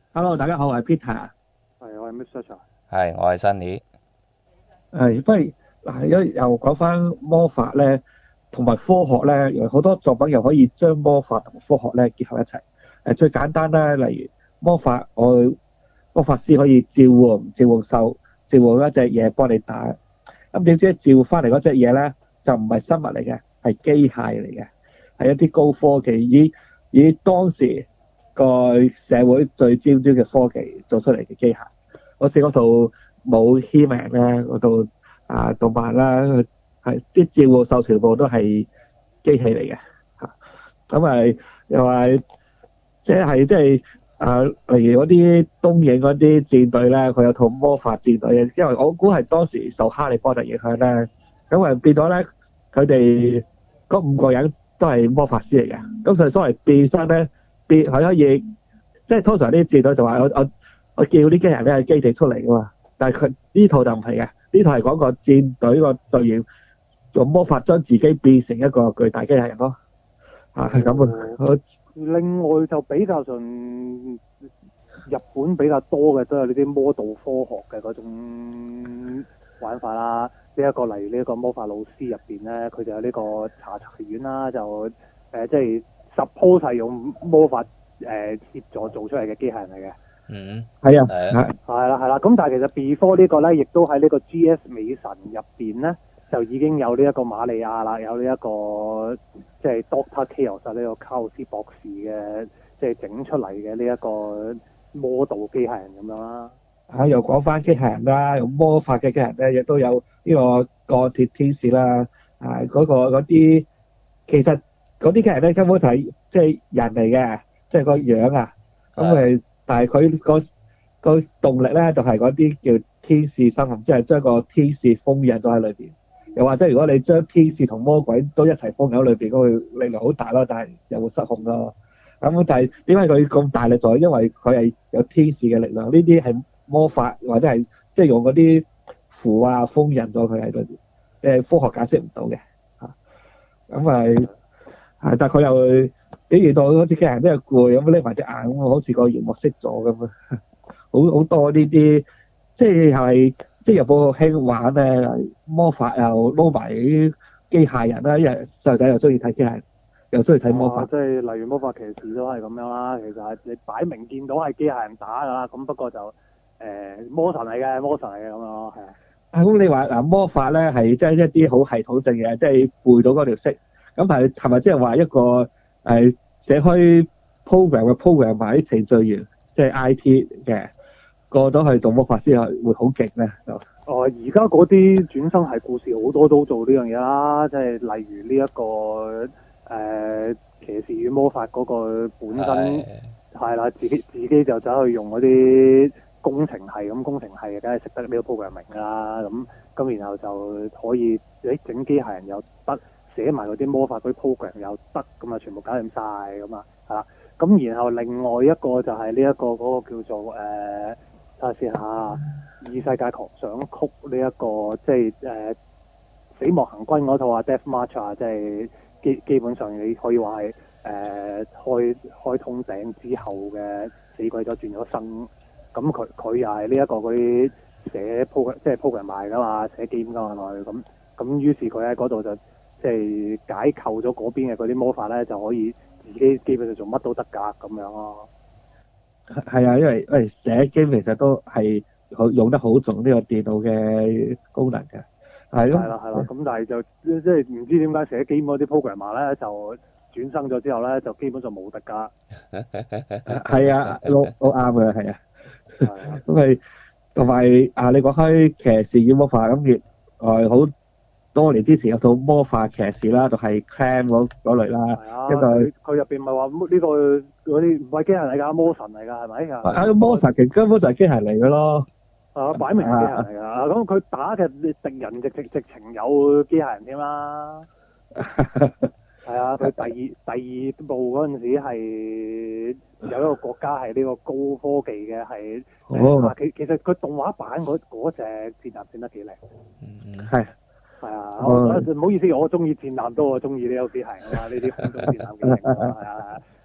Hello，大家好，我係 Peter。 係，我係 Mr. Chan。 係，我係 Sunny。 不如嗱，又講翻魔法咧，同埋科學咧，有好多作品又可以將魔法同科學咧結合一齊。最簡單啦，例如魔法師可以召喚獸，召喚一隻嘢幫你打。咁點知召翻嚟嗰隻嘢咧，就唔係生物嚟嘅，係機械嚟嘅，係一啲高科技，以當時個社會最尖端嘅科技做出嚟嘅機械。好似嗰套冇 He-Man 咧，嗰套動漫啦，係啲召喚獸全部都係機器嚟嘅嚇。咁又話即係例如嗰啲東映嗰啲戰隊咧，佢有套魔法戰隊嘅，因為我估係當時受哈利波特影響咧，咁變咗咧佢哋嗰5個人都係魔法師嚟嘅，咁所謂變身咧，佢可以即係通常啲戰隊就話我叫啲機人咧係機地出嚟噶嘛，但係佢呢套就唔係嘅，呢套係講個戰隊個隊員用魔法將自己變成一個巨大機械人咯，係咁啊。 另外就比較上日本比較多嘅都有呢啲魔導科學嘅嗰種玩法啦。例如呢一個魔法老師入邊咧，佢就有呢個查查院啦，就即係 suppose 係用魔法協助做出嚟嘅機械人嚟嘅。 嗯， 係啊， 係啦。咁但係其實 before 呢個咧，亦都喺呢個 G.S. 美神入邊咧，就已經有呢一個瑪利亞啦，有呢一個即係 Doctor Chaos 呢個卡奧斯博士嘅，即係整出嚟嘅呢一個魔導機械人咁樣啦。 又講翻機械人啦，用魔法嘅機械人咧，亦都有呢個鋼鐵天使啦，嗰啲其實嗰啲機械人咧根本就係即係人嚟嘅，即係個樣啊，咁但係佢個動力咧就係嗰啲叫天使生物，即係將個天使封印咗喺裏邊。又或者如果你將天使同魔鬼都一齊封喺裏邊，嗰個力量好大咯，但係又會失控咯。咁但係點解佢咁大力在？因為佢係有天使嘅力量，呢啲係魔法或者係即係用嗰啲符封印咗佢喺裏邊，科學解釋唔到嘅嚇。咁但係佢又會表現到好似機械人都係攰咁，拎埋隻眼咁，好似個熒幕熄咗咁啊！好多呢啲，即係即係有部興玩咧，魔法又撈埋啲機械人啦，因為細路仔又中意睇機械人，又中意睇魔法。 即係例如魔法騎士都係咁樣啦。其實係你擺明見到係機械人打㗎啦，咁不過就魔神嚟嘅咁樣咯，係啊。 咁你話嗱魔法咧係即係一啲好系統性嘅，即係背到嗰條式。咁係咪即係話一個寫開 program 埋啲程序員，即係 IT 嘅過咗去做魔法師係會好勁咧就？ 而家嗰啲轉生系故事好多都做呢樣嘢啦，即係例如呢一個騎士與魔法嗰個本身係啦，自己就走去用嗰啲工程系咁，工程系梗係識得呢個 programming 啦，咁然後就可以整機械人又得，寫埋嗰啲魔法嗰啲 program 又得，咁啊全部搞掂晒咁啊，係啦。咁然後另外一個就係呢一個嗰個叫做睇下先嚇，異世界狂想曲呢一個即係死亡行軍嗰套啊 Death March 啊，即係基本上你可以話係開通頂之後嘅死鬼咗轉咗生，咁佢又係呢一個嗰啲寫 program 賣噶嘛，寫 game 噶嘛咁於是佢喺嗰度就即係解構咗嗰邊嘅嗰啲魔法咧，就可以自己基本上做乜都得㗎咁樣咯。 係啊，因為寫 game 其實都係用得好重呢個電腦嘅功能嘅，係咯。 係啦，咁但係就即係唔知點解寫 game 嗰啲 programmer 咧就轉生咗之後咧就基本上冇得㗎。 係啊，都啱嘅，係啊。咁咪同埋你講開騎士與魔法咁亦好多年之前有套魔法騎士啦，就係 Clam 嗰類啦。 係啊，佢入邊咪話呢個嗰啲唔係機械人嚟㗎，魔神嚟㗎係咪啊？ 魔神其實根本就係機械人嚟嘅咯。 擺明係機械人嚟㗎。咁佢打嘅敵人直情有機械人添啦。係啊，佢第二部嗰陣時係有一個國家係呢個高科技嘅係，其實佢動畫版嗰隻戰艦整得幾靚。係啊，唔好意思，我中意戰艦多，我中意呢個機械人啊，呢啲空中戰艦幾靚係啊。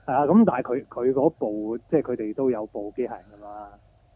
係啊，咁但係佢嗰部即係佢哋都有部機械人㗎嘛。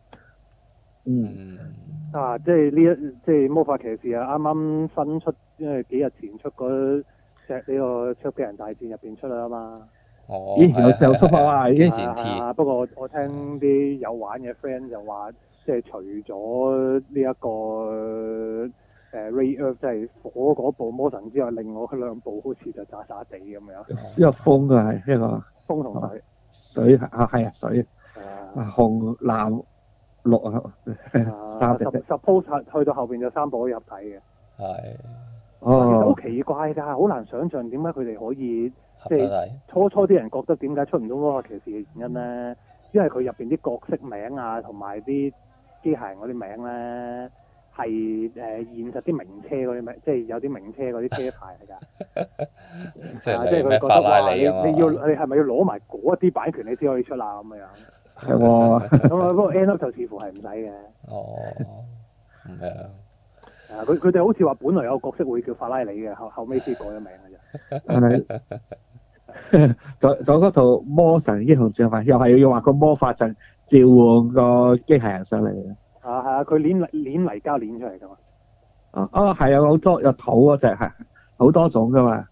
嗯， 啊，即係即係魔法騎士啊，啱啱新出，因為幾日前出嗰隻呢個超級人大戰入邊出啦嘛。 哦， 咦有出貨啊已經前 T 不過我聽啲有玩嘅 friend 就話，即係除咗呢一個Ray Earth 即係火嗰部魔神之外，另外嗰兩部好似就渣渣地咁樣。 一個風啊係一個風同水。 水啊係啊水啊紅藍綠啊三隻色。 suppose 去到後邊就三部可以合體嘅。 係其實好哦， 奇怪㗎，好難想像點解佢哋可以即係合得嚟。 初啲人覺得點解出唔到魔法騎士嘅原因咧，因為佢入邊啲角色名啊，同埋啲機械人嗰啲名咧係現實啲名車嗰啲名，即係有啲名車嗰啲車牌嚟㗎。 即係啊，即係佢覺得係咩法拉哇，你利啊嘛？ 你係咪要攞埋嗰一啲版權你先可以出啊咁樣？ 係喎， 咁啊，不過 end up 就似乎係唔使嘅。 哦，咁樣。 佢哋好似話本來有個角色會叫法拉利嘅，後尾先改咗名嘅啫。 係仲有嗰套魔神英雄傳係咪又係要畫個魔法陣召喚個機械人上嚟嘅？ 係啊，佢攣泥膠攣出嚟㗎嘛。 係有好多有土嗰隻係好多種㗎嘛，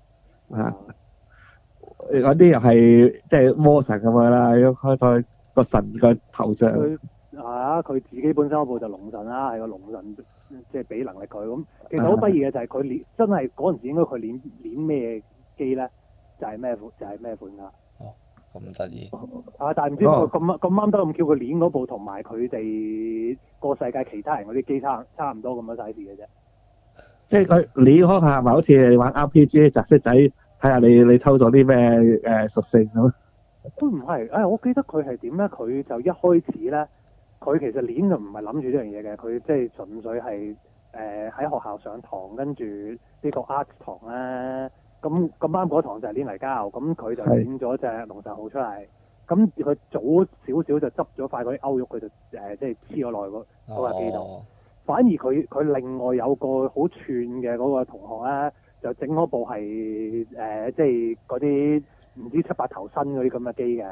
嗰啲又係即係魔神咁樣啦，要開咗個神個頭像。 佢自己本身嗰部就龍神啦，係個龍神即係俾能力佢咁。其實好得意嘅就係佢真係嗰陣時應該佢攣咩機咧，就係咩款㗎。 哦，咁得意。 但係唔知佢咁啱得咁叫佢攣嗰部同埋佢哋個世界其他人嗰啲機差唔多咁樣 size 嘅啫。即係佢攣開下咪好似你玩 RPG 擲色仔，睇下你抽咗啲咩屬性咁。都唔係，我記得佢係點咧？佢就一開始咧。佢其實攣就唔係諗住呢樣嘢嘅，佢即係純粹係喺學校上堂，跟住呢個 art 堂咧，咁啱嗰堂就係攣泥膠，咁佢就攣咗隻龍神號出嚟，咁佢早少少就執咗塊嗰啲歐肉，佢就即係黐咗落去嗰架機度。反而佢另外有個好串嘅嗰個同學咧，就整嗰部係即係嗰啲唔知七八頭身嗰啲咁嘅機嘅。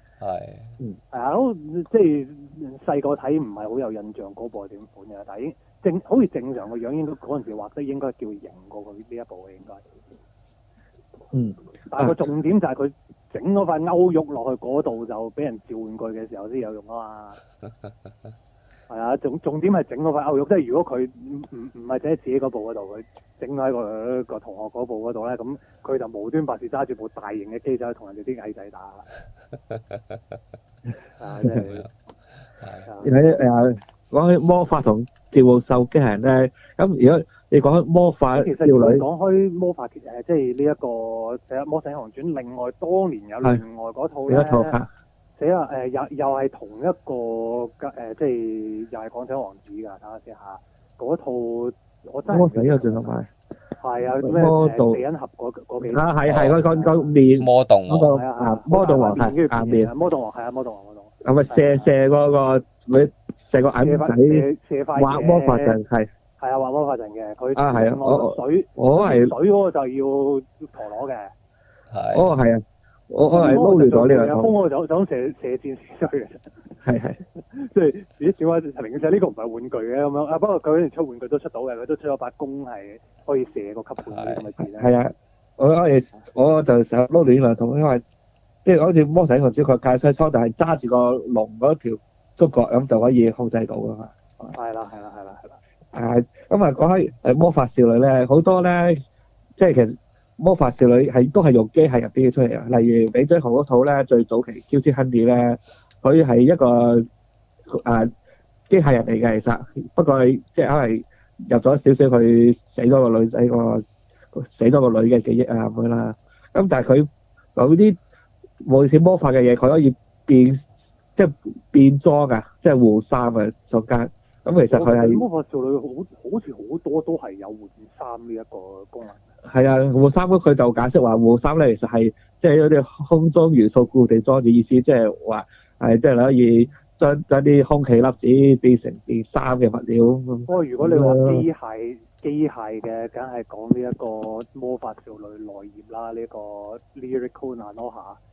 即係細個睇唔係好有印象嗰部係點款嘅，但係已經好似正常個樣，應該嗰陣時畫得應該叫型過佢呢一部嘅應該。但係個重點就係佢整嗰塊歐肉落去嗰度就俾人召喚具嘅時候先有用啊嘛。係啊，重點係整嗰塊歐肉，即係如果佢唔係整喺自己嗰部嗰度，佢整喺個同學嗰部嗰度咧，咁佢就無端白事揸住部大型嘅機走去同人哋啲矮仔打。即係講起魔法同召喚獸機械人咧，咁如果你講魔法少女， 其實如果講開魔法即係呢一個《魔神英雄傳》，另外當年有另外嗰套咧，又係同一個即係又係港產王子㗎，睇下先嚇。嗰套我真係魔神英雄傳同埋係啊咩地恩俠嗰幾係個面魔動嗰個魔動王係下面魔動王係啊魔動王。 係咪射嗰個佢射個銀仔畫魔法陣係啊畫魔法陣嘅佢係啊我係水嗰個就要陀螺嘅係啊我係撈亂咗呢兩套風我就想射箭射出去嘅係即係咦點解零舍呢個唔係玩具嘅咁樣不過佢嗰陣出玩具都出到嘅，佢都出咗把弓係可以射個吸盤嗰啲咁嘅箭咧。 係啊我就成日撈亂兩套，因為即係好似魔神英雄傳佢駕駛艙就係揸住個龍嗰條觸角咁就可以控制到㗎嘛。 係啦。 咁啊講起魔法少女咧，好多咧即係其實魔法少女都係用機械人編出嚟啊。例如美津紅嗰套咧，最早期 QT Honey 咧，佢係一個機械人嚟嘅，其實不過即係可能入咗少少佢死咗個女仔死咗個女嘅記憶啊咁樣啦。咁但係佢有啲冇似魔法嘅嘢，佢可以變裝㗎，即係換衫啊中間。咁其實佢係魔法少女好似好多都係有換衫呢一個功能。 係啊，換衫佢就解釋話換衫咧，其實係即係嗰啲空中元素固定裝置意思，即係話係即係可以將啲空氣粒子變成件衫嘅物料咁。 不過如果你話機械嘅，梗係講呢一個魔法少女奈葉啦，呢個 Lyrical Nanoha。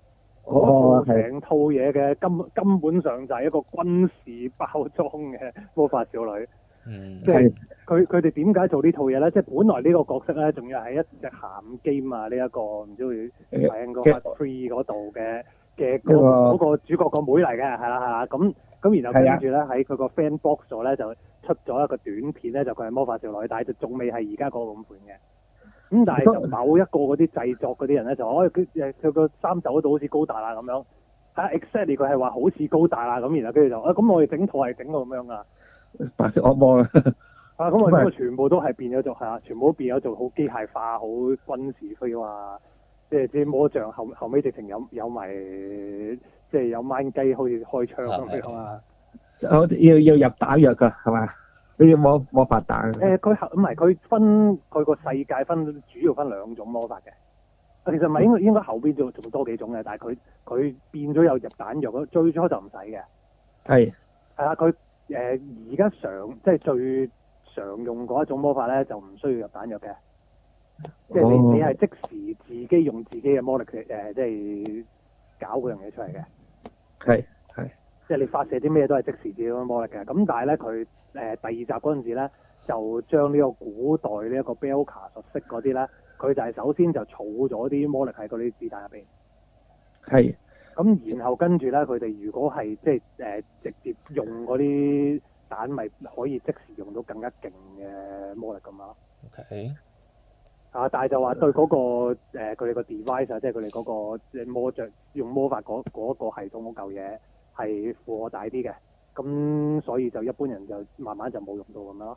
哦，係。 成套嘢嘅根本上就係一個軍事包裝嘅魔法少女。 嗯。 即係係佢哋點解做呢套嘢咧？即係本來呢個角色咧，仲要係一隻鹹 game 啊！呢、一個唔知會喺個 Part 3嗰度嘅嗰個主角個妹嚟嘅，係啦。咁然後跟住咧喺佢個 fan box 度咧就出咗一個短片咧，就佢係魔法少女，但係就仲未係而家嗰個咁款嘅。咁但係就某一個嗰啲製作嗰啲人咧就佢個衫袖嗰度好似高達啦咁樣，係 exactly 佢係話好似高達啦咁，然後跟住就咁我哋整套係整到咁樣噶。 白色惡魔啊！ 咁我全部都係變咗做係啊，全部都變咗做好機械化、好軍事 feel 啊！即係啲魔像後尾直情有埋即係有掹雞，好似開槍咁樣啊！ 好似要入彈藥㗎係嘛？你要魔法彈。 佢分佢個世界主要分兩種魔法嘅。其實唔係應該後邊仲多幾種嘅，但係佢變咗有入彈藥，最初就唔使嘅。係啊，佢而家即係最常用嗰一種魔法咧，就唔需要入彈藥嘅。即係你係即時自己用自己嘅魔力即係搞嗰樣嘢出嚟嘅。係。即係你發射啲咩都係即時自己嘅魔力嘅。咁但係咧，佢第二集嗰陣時咧，就將呢個古代呢一個 Belka 術式嗰啲咧，佢就係首先就儲咗啲魔力喺嗰啲子彈入邊。係。咁然後跟住咧，佢哋如果係即係直接用嗰啲彈，咪可以即時用到更加勁嘅魔力咁咯。 OK。 但係就話對嗰個佢哋個 device 啊，即係佢哋嗰個用魔法嗰個系統嗰嚿嘢係負荷大啲嘅，咁所以就一般人就慢慢就冇用到咁樣咯。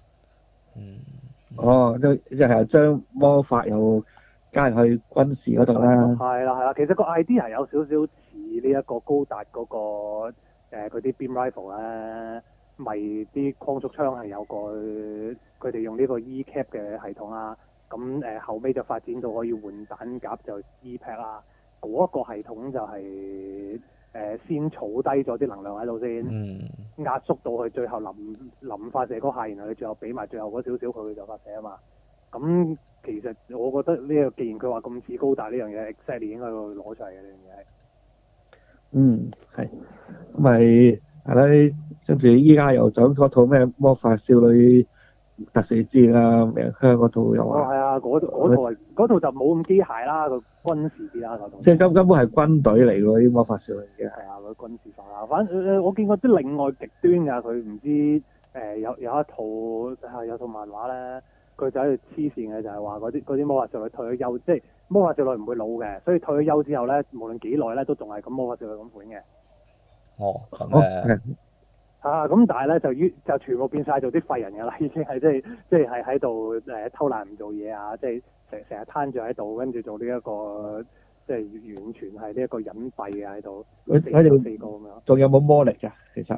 即係將魔法又加入去軍事嗰度啦。係啦， 其實個 idea 有少少似呢一個高達嗰個佢啲 beam rifle 咧，咪啲光速槍係有個佢哋用呢個 E-cap 嘅系統啦。咁後尾就發展到可以換彈夾就 E-pack 啦。嗰一個系統就係先儲低咗啲能量喺度先，壓縮到佢最後臨發射嗰下，然後你最後俾埋最後嗰少少佢就發射啊嘛。咁其實我覺得呢個既然佢話咁似高達呢樣嘢 exactly 應該會攞出嚟嘅呢樣嘢。係。咁咪係啦，跟住依家又整咗套咩魔法少女特殊戰啦，明香嗰套又話。係啊，嗰套就冇咁機械啦，個軍事啲啦嗰套。即係根本係軍隊嚟喎，啲魔法少女嘅。係啊，佢軍事化啦。反正我見過啲另外極端㗎，佢唔知有一套有套漫畫咧，佢就喺度黐線嘅，就係話嗰啲魔法少女退咗休，即係魔法少女唔會老嘅，所以退咗休之後咧，無論幾耐咧，都仲係咁魔法少女咁款嘅。咁但係咧就全部變晒做啲廢人㗎啦，已經係即係喺度偷懶唔做嘢啊，即係成日攤住喺度，跟住做呢一個即係完全係呢一個隱蔽啊喺度，四個咁樣。仲有冇魔力㗎？其實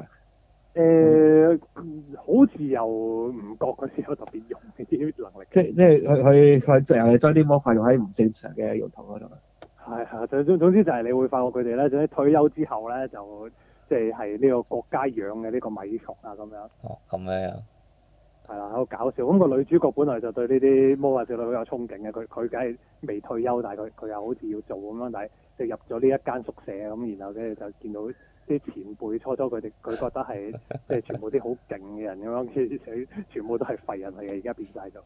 好似又唔覺佢有特別用呢啲能力。即係佢淨係將啲魔法用喺唔正常嘅用途嗰度。係總之就係你會發覺佢哋咧，總之退休之後咧就。即係呢個國家養嘅呢個米蟲啊咁樣。咁樣。係啦，好搞笑。咁個女主角本來就對呢啲魔法少女好有憧憬嘅，佢梗係未退休，但係佢又好似要做咁樣，但係就入咗呢一間宿舍咁，然後跟住就見到啲前輩初佢覺得係即係全部啲好勁嘅人咁樣，其實全部都係廢人嚟嘅，而家變晒咗。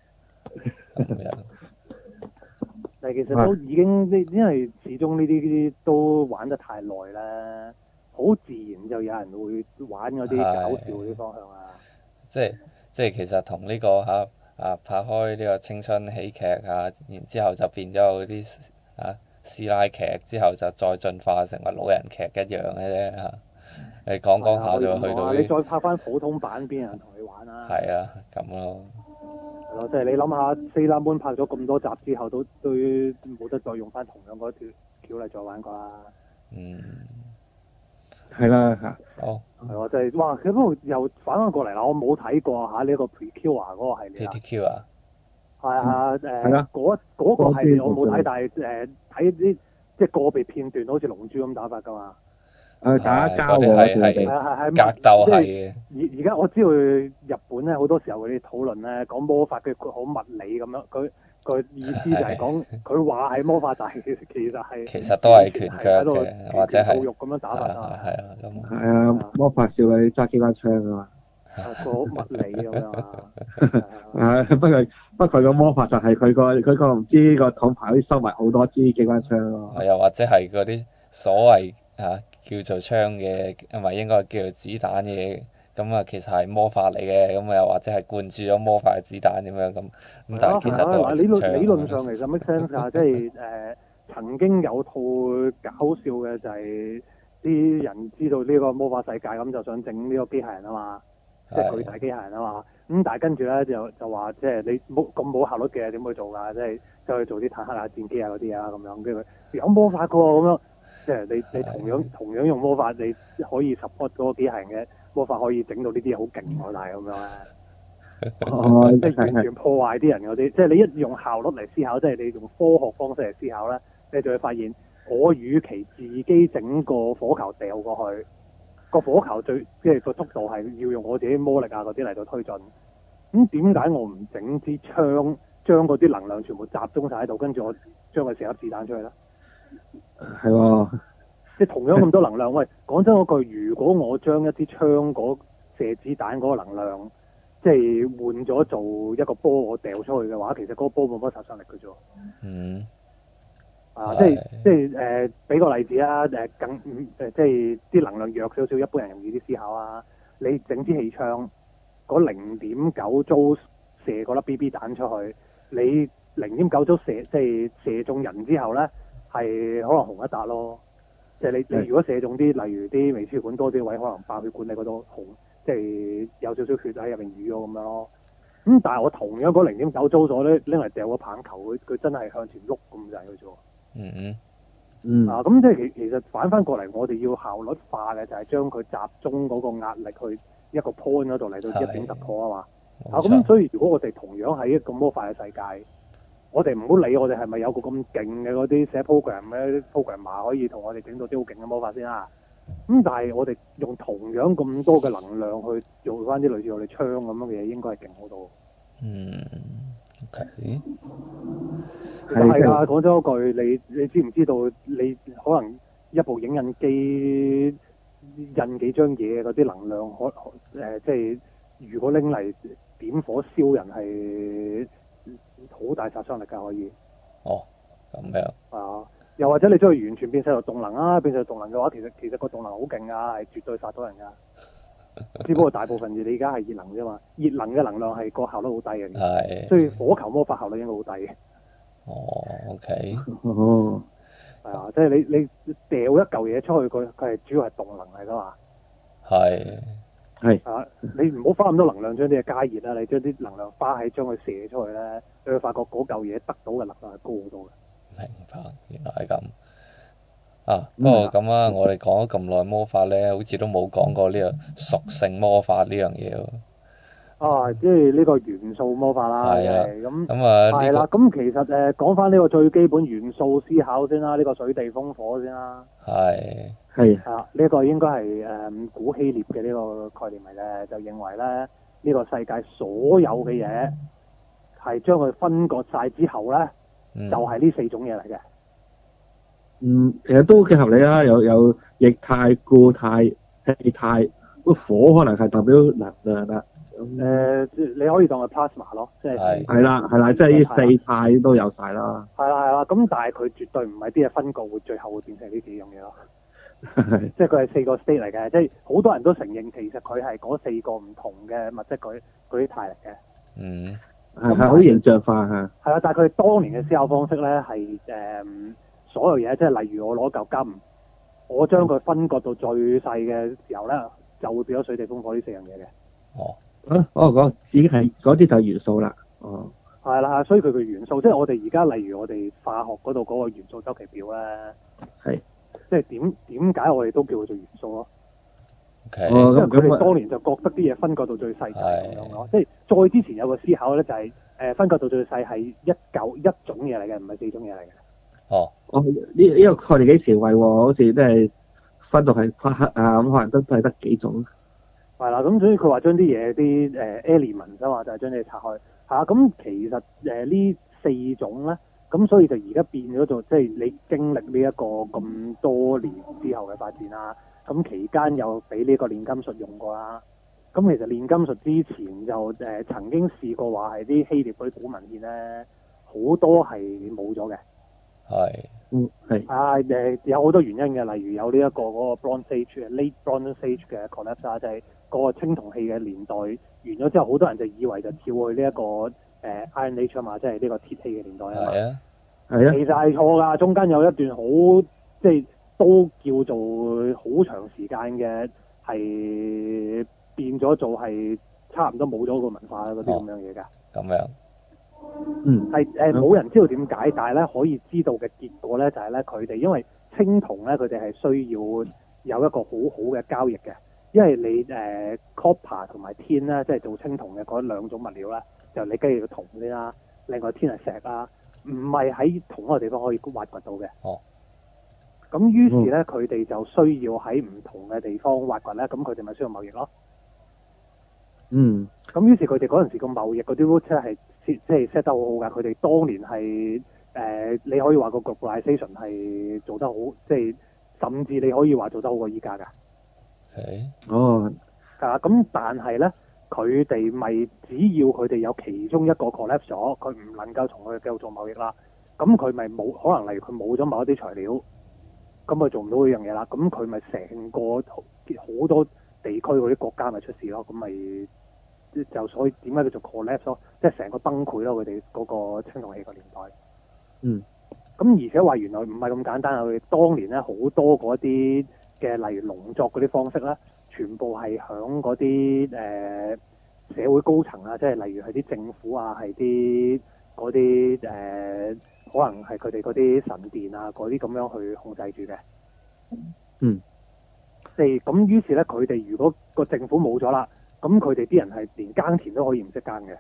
但係其實都已經因為始終呢啲都玩得太耐啦。好自然就有人會玩嗰啲搞笑啲方向啊！即係其實同呢個拍開呢個青春喜劇然之後就變咗嗰啲師奶劇，之後就再進化成為老人劇一樣嘅啫嚇。你講下就去到你再拍翻普通版，邊有人同你玩啊？係啊，咁咯。係咯，即係你諗下，Sailor Moon拍咗咁多集之後，都冇得再用翻同樣嗰條橋嚟再玩過啦。係啦嚇，係喎，就係哇！佢不過又反翻過嚟啦，我冇睇過呢一個 Precure 嗰個系列。Precure 係啊，嗰個系列我冇睇，但係睇啲即係個別片段，好似龍珠咁打法㗎嘛。打交喎，係格鬥係。而家我知道日本咧好多時候佢哋討論咧講魔法，佢好物理咁樣，佢個意思就係講佢話係魔法，但係其實都係拳腳喺度嘅，或者係拳拳到肉咁樣打法啊。 係啊咁。 係啊，魔法少女揸機關槍啊嘛。 個物理咁樣啊。 係不過佢個魔法就係佢個唔知個盾牌可以收埋好多支機關槍咯。 又或者係嗰啲所謂叫做槍嘅，唔係應該叫做子彈嘅，咁啊其實係魔法嚟嘅，咁又或者係灌注咗魔法嘅子彈咁樣咁，但係其實都係槍。 理論上其實 make sense 㗎，即係曾經有套搞笑嘅就係啲人知道呢個魔法世界咁就想整呢個機械人啊嘛，即係巨大機械人啊嘛。咁但係跟住咧就話即係你冇效率嘅點去做㗎？即係走去做啲坦克啊、戰機啊嗰啲啊咁樣，跟住有魔法㗎喎咁樣，即係你同樣用魔法，你可以 support 嗰個機械人嘅魔法可以整到呢啲嘢好勁喎，但係咁樣咧，即係完全破壞啲人嗰啲，即係你一用效率嚟思考，即係你用科學方式嚟思考咧，你就會發現我與其自己整個火球掉過去，個火球即係個速度係要用我自己魔力啊嗰啲嚟到推進。咁點解我唔整支槍，將嗰啲能量全部集中晒喺度，跟住我將佢射粒子彈出去咧？ 係喎， 即係同樣咁多能量。喂，講真嗰句，如果我將一支槍嗰射子彈嗰個能量，即係換咗做一個波，我掉出去嘅話，其實嗰個波冇乜殺傷力嘅啫。 嗯。 即係俾個例子啊，即係啲能量弱少少，一般人容易啲思考啊。你整支氣槍。嗰0.9租射嗰粒 BB 彈出去，你0.9租射中人之後咧，係可能紅一笪咯。即係你如果射中啲，例如啲微血管多啲位，可能爆血管你嗰度紅，即係有少少血喺入面淤咗咁樣咯。咁但係我同樣嗰0.9租咗咧，拎嚟掉個棒球，佢真係向前喐咁滯嘅啫。咁即係其實反翻過嚟，我哋要效率化嘅就係將佢集中嗰個壓力去一個 point 嗰度嚟到一點突破啊嘛。咁所以如果我哋同樣喺一個魔法嘅世界，我哋唔好理我哋係咪有個咁勁嘅嗰啲寫 program 嘅 programmer 可以同我哋整到啲好勁嘅魔法先啦。咁但係我哋用同樣咁多嘅能量去做翻啲類似我哋槍咁樣嘅嘢，應該係勁好多。 OK。 係啊，講咗一句，你知唔知道？你可能一部影印機印幾張嘢嗰啲能量，即係如果拎嚟點火燒人係好大殺傷力㗎，可以。 咁樣。 又或者你將佢完全變細動能啊，變細動能嘅話，其實個動能好勁㗎，係絕對殺到人㗎。只不過大部分嘢你而家係熱能啫嘛，熱能嘅能量係個效率好低嘅。 係。 所以火球魔法效率應該好低嘅。 OK。 係啊，即係你掉一嚿嘢出去，佢係主要係動能嚟㗎嘛。 係。 你唔好花咁多能量將啲嘢加熱啦，你將啲能量花喺將佢射出去咧，你會發覺嗰嚿嘢得到嘅能量係高好多嘅。 明白，原來係咁。不過咁啊，我哋講咗咁耐魔法咧，好似都冇講過呢個屬性魔法呢樣嘢喎。 即係呢個元素魔法啦。 係啊。 咁係啦， 咁其實講翻呢個最基本元素思考先啦，呢個水地風火先啦。 係。 呢個應該係古希臘嘅呢個概念嚟嘅，就認為咧呢個世界所有嘅嘢係將佢分割晒之後咧，就係呢4種嘢嚟嘅。 其實都幾合理啦，有液態、固態、氣態，個火可能係代表能量啦。 你可以當係 plasma 咯，即係係啦，即係呢4態都有晒啦。 係啦，咁但係佢絕對唔係啲嘢分割會最後會變成呢幾樣嘢咯。即係佢係4個 state 嚟嘅，即係好多人都承認其實佢係嗰4個唔同嘅物質嗰啲態嚟嘅。 係好形象化嚇。係啊，但係佢哋當年嘅思考方式咧係所有嘢，即係例如我攞嚿金，我將佢分割到最細嘅時候咧，就會變咗水地風火呢4樣嘢嘅。 已經係嗰啲就係元素啦。 係啦，所以佢嘅元素，即係我哋而家例如我哋化學嗰度嗰個元素周期表咧， 係即係點解我哋都叫佢做元素咯？ 因為佢哋當年就覺得啲嘢分割到最細就係咁樣咯。即係再之前有個思考咧，就係分割到最細係一種嘢嚟嘅，唔係4種嘢嚟嘅。 呢個概念幾前衛喎，好似都係分到係夸克啊，咁可能都係得幾種。 係啦，咁所以佢話將啲嘢啲element 啊嘛，就係將啲嘢拆開嚇。咁其實呢 4種咧，咁所以就而家變咗做即係你經歷呢一個咁多年之後嘅發展啦。咁期間又俾呢個煉金術用過啦。咁其實煉金術之前就曾經試過話係啲希臘嗰啲古文獻咧，好多係冇咗嘅。 係。 係。 有好多原因嘅，例如有呢一個嗰個 Bronze Age、Late Bronze Age 嘅 collapse 啦，就係嗰個青銅器嘅年代完咗之後，好多人就以為就跳去呢一個Iron Age 啊嘛，即係呢個鐵器嘅年代啊嘛。 係啊。 係啊。 其實係錯㗎，中間有一段好即係都叫做好長時間嘅係變咗做係差唔多冇咗個文化嗰啲咁樣嘢㗎。 咁樣。 係冇人知道點解，但係咧可以知道嘅結果咧就係咧佢哋因為青銅咧佢哋係需要有一個好好嘅交易嘅，因為你copper 同埋天咧即係做青銅嘅嗰兩種物料咧，就你梗係要銅先啦，另外天係石啦，唔係喺同一個地方可以挖掘到嘅。咁於是咧佢哋就需要喺唔同嘅地方挖掘咧，咁佢哋咪需要貿易咯。咁於是佢哋嗰陣時個貿易嗰啲 route 係即係 set 得好好㗎。佢哋當年係你可以話個 globalization 係做得好，即係甚至你可以話做得好過依家㗎。咁但係咧，佢哋咪只要佢哋有其中一個 collapse 咗，佢唔能夠同佢繼續做貿易啦。咁佢咪冇可能，例如佢冇咗某一啲材料，咁佢做唔到呢樣嘢啦。咁佢咪成個好多地區嗰啲國家咪出事咯。咁咪就所以點解叫做 collapse 咯？即係成個崩潰咯。佢哋嗰個青銅器個年代。咁而且話原來唔係咁簡單啊！佢哋當年咧好多嗰啲嘅例如農作嗰啲方式咧，全部係響嗰啲社會高層啊，即係例如係啲政府啊，係啲嗰啲可能係佢哋嗰啲神殿啊，嗰啲咁樣去控制住嘅。即係咁，於是咧，佢哋如果個政府冇咗啦，咁佢哋啲人係連耕田都可以唔識耕嘅。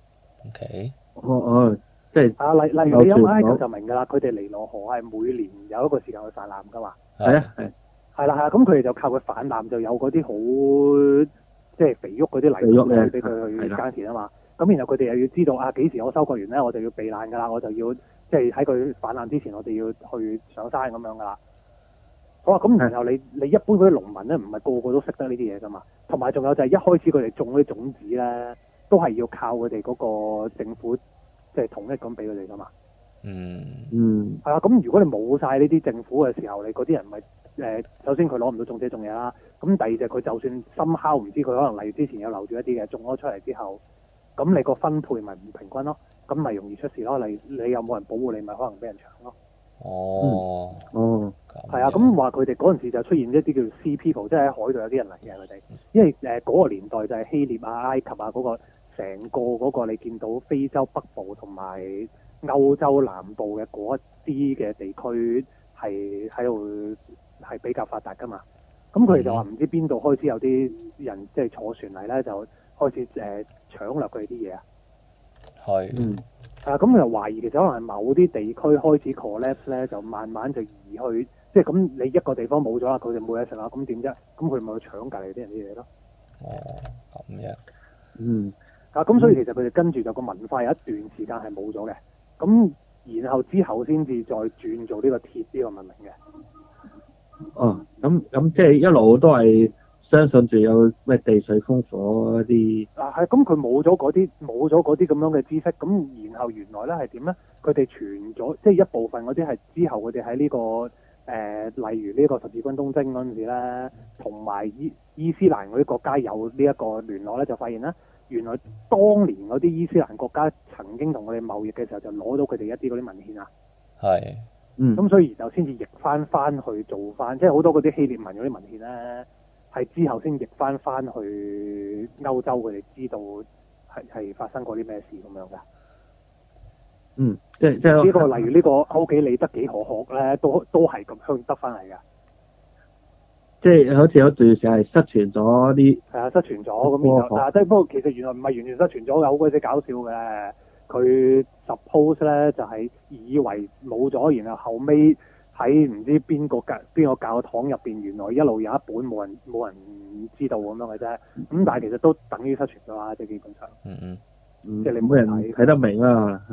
即係例如你有埃及就明㗎啦，佢哋尼羅河係每年有一個時間去泛濫㗎嘛。係啦，咁佢哋就靠佢泛濫，就有嗰啲好即係肥沃嗰啲泥土咧，俾佢去耕田啊嘛。咁然後佢哋又要知道幾時我收割完咧，我就要避難㗎啦，我就要即係喺佢泛濫之前，我哋要去上山咁樣㗎啦。好啊，咁然後你一般嗰啲農民咧，唔係個個都識得呢啲嘢㗎嘛。同埋仲有就係一開始佢哋種嗰啲種子咧，都係要靠佢哋嗰個政府即係統一咁俾佢哋㗎嘛。係啊，咁如果你冇晒呢啲政府嘅時候，你嗰啲人咪首先佢攞唔到種子種嘢啦。咁第二就佢就算深烤唔知佢可能例如之前有留住一啲嘅種咗出嚟之後，咁你個分配咪唔平均咯，咁咪容易出事咯。例如你有冇人保護你，咪可能俾人搶咯。係啊，咁話佢哋嗰陣時就出現一啲叫做 Sea People，即係喺海度有啲人嚟嘅佢哋，因為嗰個年代就係希臘啊、埃及啊嗰個成個嗰個你見到非洲北部同埋歐洲南部嘅嗰一啲嘅地區係喺度係比較發達㗎嘛，咁佢哋就話唔知邊度開始有啲人即係坐船嚟咧，就開始搶掠佢哋啲嘢啊。咁佢就懷疑其實可能係某啲地區開始 collapse 咧，就慢慢就移去，即係咁你一個地方冇咗啦，佢哋冇嘢食啦，咁點啫？咁佢咪去搶隔離啲人啲嘢咯。 咁樣。 咁所以其實佢哋跟住就個文化有一段時間係冇咗嘅，咁然後之後先至再轉做呢個鐵呢個文明嘅。 咁即係一路都係相信住有咩地水風火嗰啲。 咁佢冇咗嗰啲咁樣嘅知識，咁然後原來咧係點咧？佢哋傳咗，即係一部分嗰啲係之後佢哋喺呢個例如呢個十字軍東征嗰陣時咧，同埋伊斯蘭嗰啲國家有呢一個聯絡咧，就發現咧，原來當年嗰啲伊斯蘭國家曾經同佢哋貿易嘅時候，就攞到佢哋一啲嗰啲文獻啊。咁所以然後先至譯翻去做翻，即係好多嗰啲希臘文嗰啲文獻咧，係之後先譯翻去歐洲，佢哋知道係發生過啲咩事咁樣㗎。 即係呢個例如呢個歐幾里得幾何學咧，都係咁樣得翻嚟㗎。 即係好似有段時係失傳咗啲。係啊， 失傳咗咁，然後但係即係不過其實原來唔係完全失傳咗嘅，好鬼死搞笑嘅。佢 suppose 咧就係以為冇咗，然後後尾喺唔知邊個教堂入邊，原來一路有一本冇人知道咁樣嘅啫。咁但係其實都等於失傳咗啦，即係基本上。即係你冇人睇得明啦。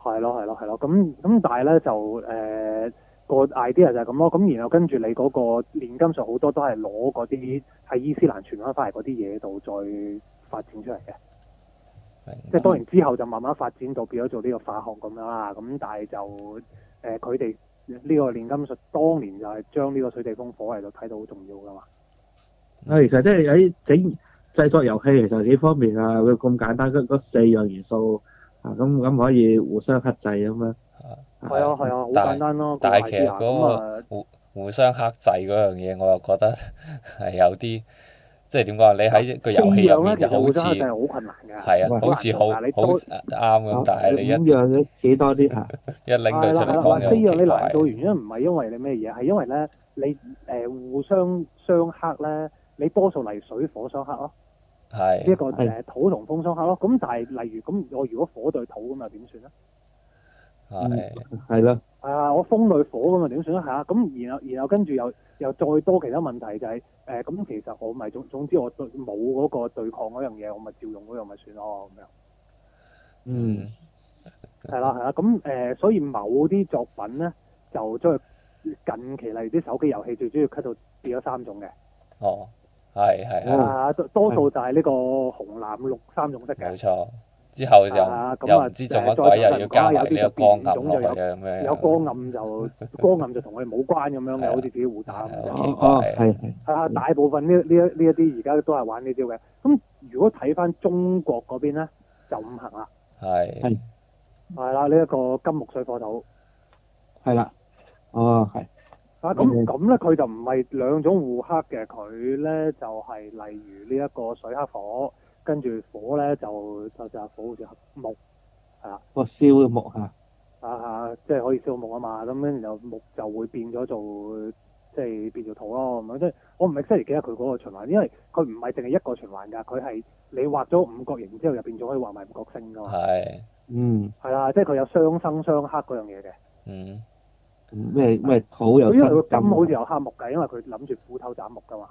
係咯係咯係咯，咁但係咧就個 idea 就係咁咯，咁然後跟住你嗰個煉金術好多都係攞嗰啲喺伊斯蘭傳翻嚟嗰啲嘢度再發展出嚟嘅。即係當然之後就慢慢發展到變咗做呢個化學咁樣啦，咁但係就佢哋呢個煉金術當年就係將呢個水地風火嚟到睇到好重要噶嘛。 其實即係喺整製作遊戲其實幾方便啊，佢咁簡單嗰4樣元素啊，咁可以互相克制咁樣。 係啊，好簡單咯。 但係其實嗰個互相克制嗰樣嘢，我又覺得係有啲。即係點講啊？你喺個遊戲入面就好似係好困難㗎。 係啊，好似好啱咁，但係你 5樣都幾多啲嚇。 一拎到出嚟講嘅 4樣你難到原因唔係因為你咩嘢，係因為咧你互相相克咧，你多數嚟水火相克咯。 係。 呢一個土同風相克咯。咁但係例如咁，我如果火對土咁又點算咧？ 係咯。 係啊，我風對火咁啊點算咧？係啊，咁然後跟住又再多其他問題就係咁其實我咪總之我冇嗰個對抗嗰樣嘢，我咪照用嗰樣咪算咯咁樣。 嗯。 係啦，咁所以某啲作品咧就將佢近期例如啲手機遊戲最主要 cut 到變咗3種嘅。 哦，係。 多數就係呢個紅藍綠3種色嘅。 冇錯。之後又唔知做乜鬼，又要加埋呢個光暗落去嘅咁樣。 有光暗就同佢哋冇關咁樣嘅，好似自己互打咁樣。 係啊，大部分呢一啲而家都係玩呢招嘅。咁如果睇翻中國嗰邊咧，就5行啦。 係。 係啦，呢一個金木水火土。 係啦。哦，係。 咁咧，佢就唔係2種互克嘅，佢咧就係例如呢一個水克火。跟住火咧就火好似木，係啦。 燒木嚇。 即係可以燒木啊嘛，咁樣然後木就會變咗做即係變做土咯咁樣。即係我唔係真係記得佢嗰個循環，因為佢唔係淨係一個循環㗎，佢係你畫咗5角形之後入邊仲可以畫埋5角星㗎嘛。 係。 係啦，即係佢有雙生雙克嗰樣嘢嘅。 咩土有。 因為個金好似有克木㗎，因為佢諗住斧頭斬木㗎嘛。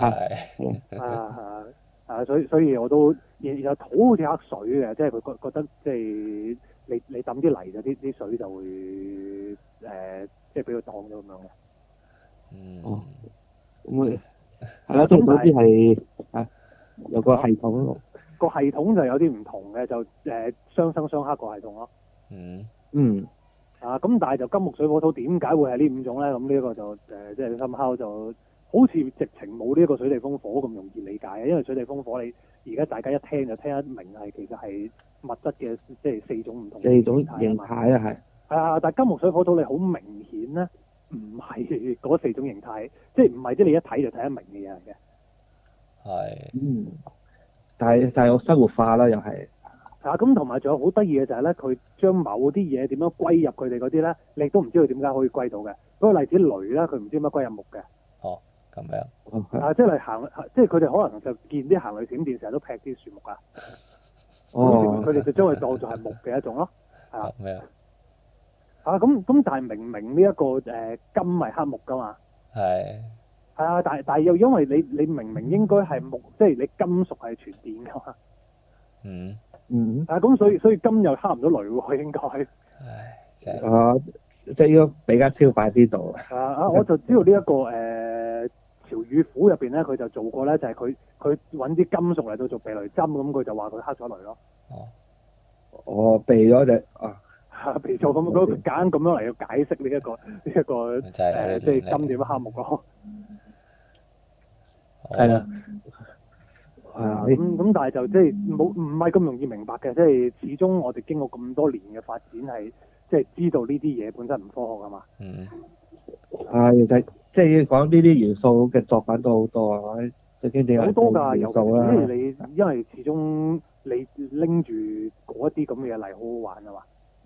所以我都然後土好似克水嘅，即係佢覺得即係你抌啲泥就啲水就會即係俾佢擋咗咁樣嘅。 哦。咁係啦，即係嗰啲係有個系統咯。 個系統就有啲唔同嘅，就雙生雙克個系統咯。咁但係就金木水火土點解會係呢5種咧？咁呢一個就即係深刻就。好似直情冇呢一個水地風火咁容易理解嘅，因為水地風火你而家大家一聽就聽得明係其實係物質嘅，即係4種唔同 4種形態啊，係。 但係金木水火土你好明顯咧，唔係嗰4種形態，即係唔係即係你一睇就睇得明嘅嘢嚟嘅。 係。 但係我生活化啦，又係。 咁同埋仲有好得意嘅就係咧，佢將某啲嘢點樣歸入佢哋嗰啲咧，你都唔知佢點解可以歸到嘅。嗰個例子雷咧，佢唔知點解歸入木嘅。 咁樣。 即係行，即係佢哋可能就見啲行雷閃電成日都劈啲樹木啊。佢哋就將佢當作係木嘅一種咯。 咁樣。 咁但係明呢一個金係克木噶嘛。 係。 但係又因為你明應該係木，即係你金屬係傳電噶嘛。咁所以金又克唔到雷喎，應該。 即係應該比較超快啲度。 我就知道呢一個潮語府入邊咧，佢就做過咧，就係佢揾啲金屬嚟到做避雷針，咁佢就話佢克咗雷咯。 避咗隻避咗咁佢揀咁樣嚟到解釋呢一個即係金點克木咯。 係啦。 咁但係就即係唔係咁容易明白嘅，即係始終我哋經過咁多年嘅發展係即係知道呢啲嘢本身唔科學㗎嘛。 其實即係講呢啲元素嘅作品都好多啊，最經典好多㗎， 元素啦。 因為始終你拎住嗰啲咁嘅嘢嚟好好玩啊嘛。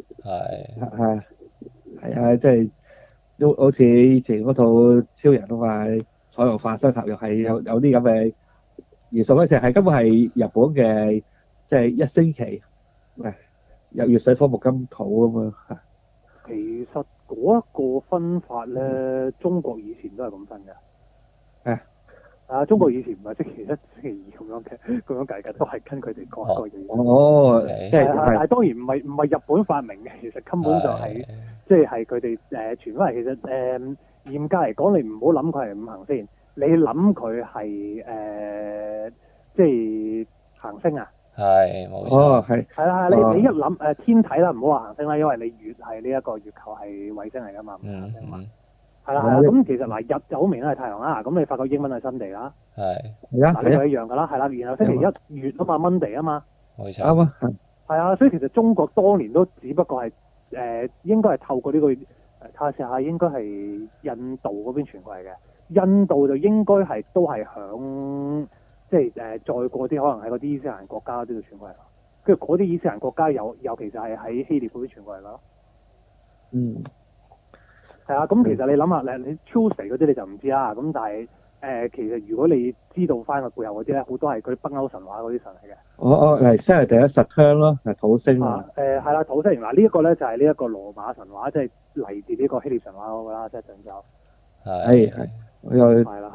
係即係都好似以前嗰套超人啊嘛，彩虹化雙塔又係有啲咁嘅元素，嗰時係根本係日本嘅，即係1星期有月水火木金土咁嘛。 其實嗰一個分法咧，中國以前都係咁分嘅。 中國以前唔係星期一、星期二咁樣計嘅，都係跟佢哋講個嘢。 哦，即係但係當然唔係日本發明嘅，其實根本就係即係佢哋傳翻嚟。其實嚴格嚟講，你唔好諗佢係五行先，你諗佢係即係行星啊。 係冇錯。 哦，係。 係啦，你一諗天體啦，唔好話行星啦，因為你月係呢一個月球係衛星嚟㗎嘛，唔係行星嘛。係啦，咁其實嗱日就好明顯係太陽啦，咁你發覺英文係新地啦。 係啊， 呢個一樣㗎啦，係啦，然後星期一月啊嘛，Monday 啊嘛。 冇錯。 啱啊。 係啊，所以其實中國當年都只不過係應該係透過呢個睇下應該係印度嗰邊傳過嚟嘅。印度就應該係都係響即係再過啲可能喺嗰啲伊斯蘭國家嗰啲度傳過嚟咯。跟住嗰啲伊斯蘭國家尤其就係喺希臘嗰邊傳過嚟咯。 嗯。 係啊，咁其實你諗下，你 Tuesday 嗰啲你就唔知啦。咁但係其實如果你知道翻個背後嗰啲咧，好多係佢北歐神話嗰啲神嚟嘅。 嚟星期第一Saturn咯，係土星啊。 係啦，土星嗱呢一個咧就係呢一個羅馬神話，即係嚟自呢個希臘神話嗰個啦，即係上晝。 係。我又係啦。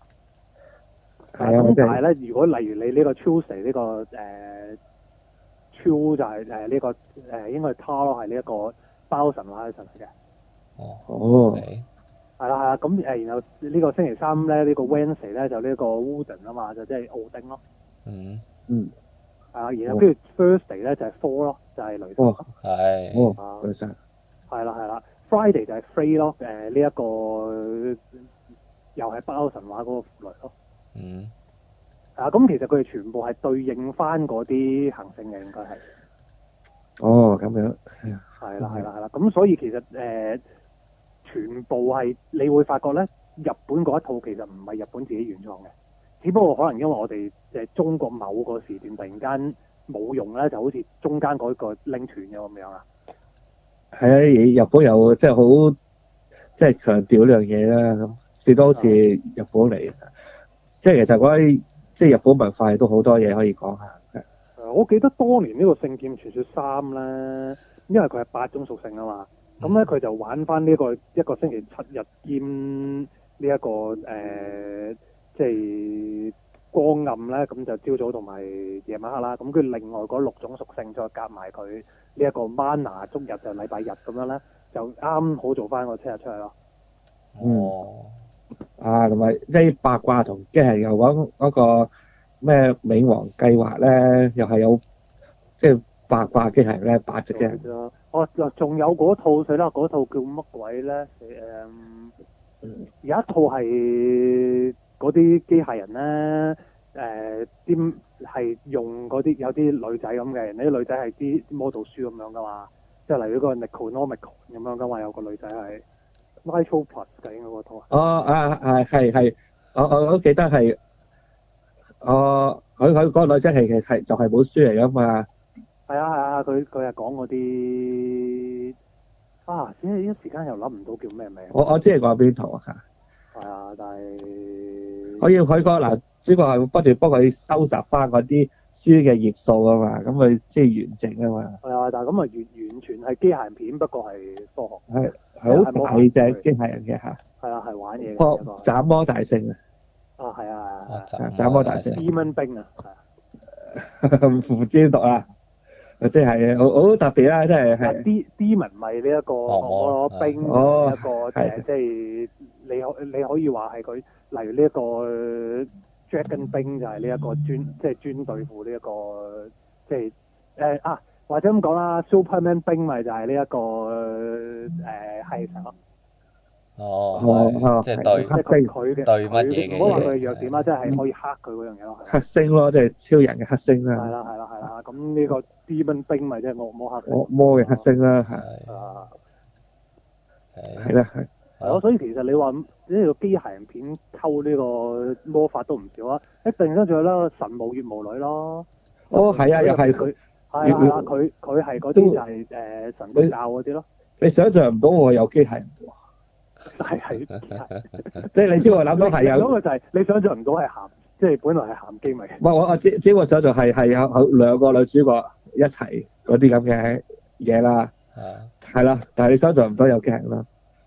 咁但係咧，如果例如你呢個 Tuesday 呢個True 就係呢個應該係他咯，係呢一個包神話嘅神嚟嘅。 哦。係啦，咁然後呢個星期三咧，呢個 Wednesday 咧就呢個 Wooden 啊嘛，就即係奧丁咯。然後跟住 Thursday 咧就係 Thor咯，就係雷神。雷神。係啦。Friday 就係 Frey 咯，呢一個又係北歐神話嗰個婦女咯。咁其實佢哋全部係對應翻嗰啲行星嘅，應該係。 咁樣。 係啦。咁所以其實全部係你會發覺咧，日本嗰一套其實唔係日本自己原創嘅，只不過可能因為我哋中國某個時段突然間冇用咧，就好似中間嗰個拎斷咗咁樣啊。 係啊，日本有即係好即係強調呢樣嘢啦，咁最多好似日本嚟，即係其實嗰啲即係日本文化都好多嘢可以講下。 我記得當年呢個《聖劍傳說3》咧，因為佢係8種屬性啊嘛。咁咧佢就玩翻呢一個星期7日兼呢一個即係光暗咧，咁就朝早同埋夜晚黑啦。咁佢另外嗰6種屬性再夾埋佢呢一個 Mana 足日就禮拜日咁樣咧，就啱好做翻個7日出嚟咯。 同埋啲八卦同機械又講嗰個咩冥王計劃咧，又係有即係八卦機械咧，8隻嘅。 仲有嗰套死啦，嗰套叫乜鬼咧？有一套係嗰啲機械人咧，啲係用嗰啲有啲女仔咁嘅，人哋啲女仔係啲 model 書咁樣噶嘛，即係例如嗰個 Necronomicon 咁樣噶嘛，有個女仔係 Nitro Plus 嘅應該嗰套。 係，我都記得係，佢嗰個女仔係就係本書嚟噶嘛。 係啊，佢係講嗰啲只係一時間又諗唔到叫咩名。 我知係講邊套啊？ 係啊，但係我要佢個主角係會不斷幫佢收集翻嗰啲書嘅頁數啊嘛，咁佢即係完整啊嘛。係啊， 但係咁完全係機械人片，不過係科學。 係好大隻機械人嘅嚇。係啊，係玩嘢嘅。 斬魔大聖啊！ 係啊。 斬魔大聖。 Demon 兵啊！ 唔知讀啊！即係好特別啦，即係。 Demon 咪呢一個惡魔兵，一個即係你可以話係佢，例如呢一個 Dragon 兵就係呢一個專對付呢一個即係或者咁講啦 ，Superman 兵咪就係呢一個係神咯。 即係對佢嘅對乜嘢嘅？ 唔好話佢嘅弱點啦，即係可以黑佢嗰樣嘢咯。 黑星咯，即係超人嘅黑星啦。 係啦，咁呢個 Demon 兵咪即係惡魔黑星。 惡魔嘅黑星啦，係啦， 係咯，所以其實你話呢個機械人片溝呢個魔法都唔少啊！一定跟住啦，神無月無女咯。 係啊，又係佢。 係啊，佢係嗰啲就係神教嗰啲咯。 你想象唔到我有機械人喎。 係， 即係你知我諗到係有。 嗰個就係你想象唔到係鹹，即係本來係鹹機咪。 唔係我知我想象係有兩個女主角一齊嗰啲咁嘅嘢啦。係啦，但係你想象唔到有機械人啦。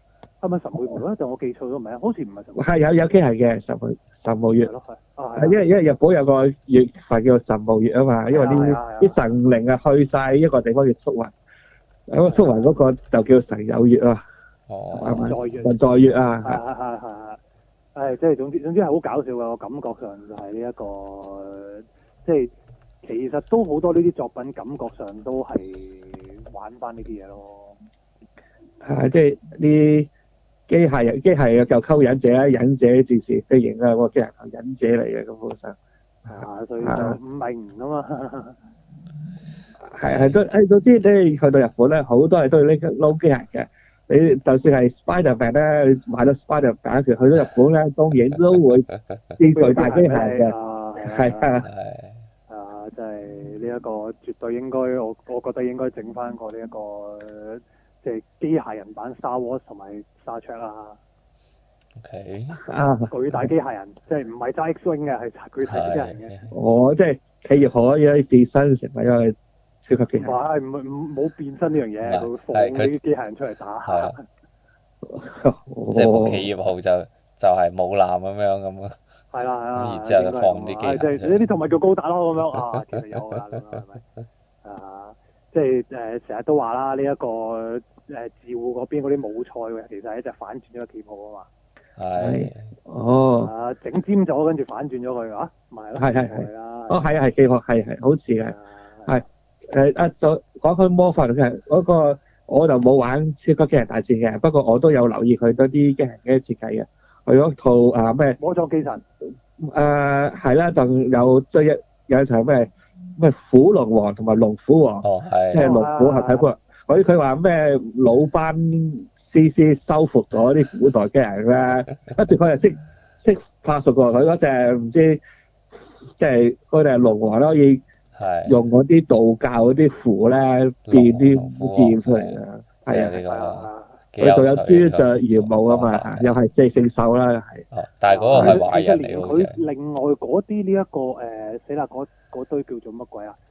係咪神武月咧？就我記錯咗名，好似唔係神武月。 係有機械嘅神武月。 係咯係。啊係因為日本有個月份叫做神武月啊嘛，因為啲神靈啊去晒一個地方叫宿雲，咁個宿雲嗰個就叫神有月啊。 哦。 神在月啊。 係即係總之係好搞笑嘅，我感覺上就係呢一個即係其實都好多呢啲作品感覺上都係玩翻呢啲嘢咯。 係即係啲機械就溝忍者啦，忍者戰士飛型啦，個機械係忍者嚟嘅根本上。 所以就唔明啊嘛。 係總之你去到日本咧，好多人都要拎撈機械嘅。你就算係 Spider-Man 咧，你買到 Spider-Man 佢去到日本咧，當然都會見佢大機械嘅。係即係呢一個絕對應該，我覺得應該整翻個呢一個即係機械人版 Star Wars 同埋 Star Trek 啦。 OK。 巨大機械人，即係唔係揸 X-wing 嘅，係巨大機械人嘅。 即係企業可以變身成為一個超級機械。 冇變身呢樣嘢，佢放啲機械人出嚟打。 即係部企業號就係母艦咁樣咁啊。 係啦。 然之後就放啲機械人。 即係呢啲同咪叫高達咯咁樣其實有㗎啦，係咪？即係成日都話啦，呢一個照嗰邊嗰啲武賽其實係一隻反轉咗嘅旗號啊嘛。 係。 整尖咗跟住反轉咗佢啊，咪係咯。 係旗號係好似嘅。就講開魔法嘅嗰個，我就冇玩超級機械大戰嘅，不過我都有留意佢多啲機械嘅設計嘅。佢嗰套咩？ 魔裝機神。 係啦，就有一場咩虎龍王同埋龍虎王。即係龍虎合體款。佢話咩老班CC 收復咗啲古代機械人咧，跟住佢又識化術過佢嗰隻唔知，即係嗰隻龍王可以。用嗰啲道教嗰啲符咧變啲劍出嚟啊！佢仲有朱雀玄武啊嘛，又係四聖獸啦，係。 但係嗰個係壞人嚟佢另外嗰啲呢一個死啦嗰堆叫做乜鬼啊？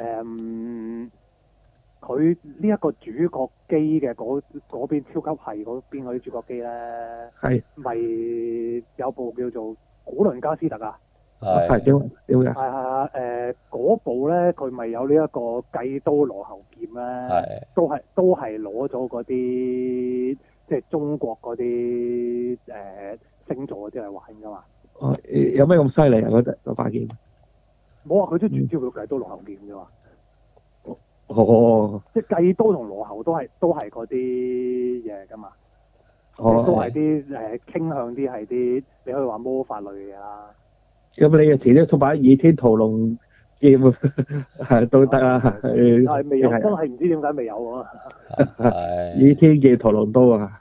佢呢一個主角機嘅嗰邊超級係嗰邊嗰啲主角機咧，咪有部叫做古倫加斯特啊？ 係點嘅？ 嗰部咧，佢咪有呢一個計刀羅喉劍咧？都係攞咗嗰啲即係中國嗰啲星座嗰啲嚟玩噶嘛？ 有咩咁犀利啊？嗰把劍？ 冇話佢都轉招叫計刀羅喉劍啫嘛。即係計刀同羅喉都係嗰啲嘢噶嘛？都係啲傾向啲係啲你可以話魔法類嘅嘢啦。 咁你嘅前啲出版《倚天屠龍劍》都得啊， 係未有，真係唔知點解未有啊！ 《倚天劍屠龍刀》啊，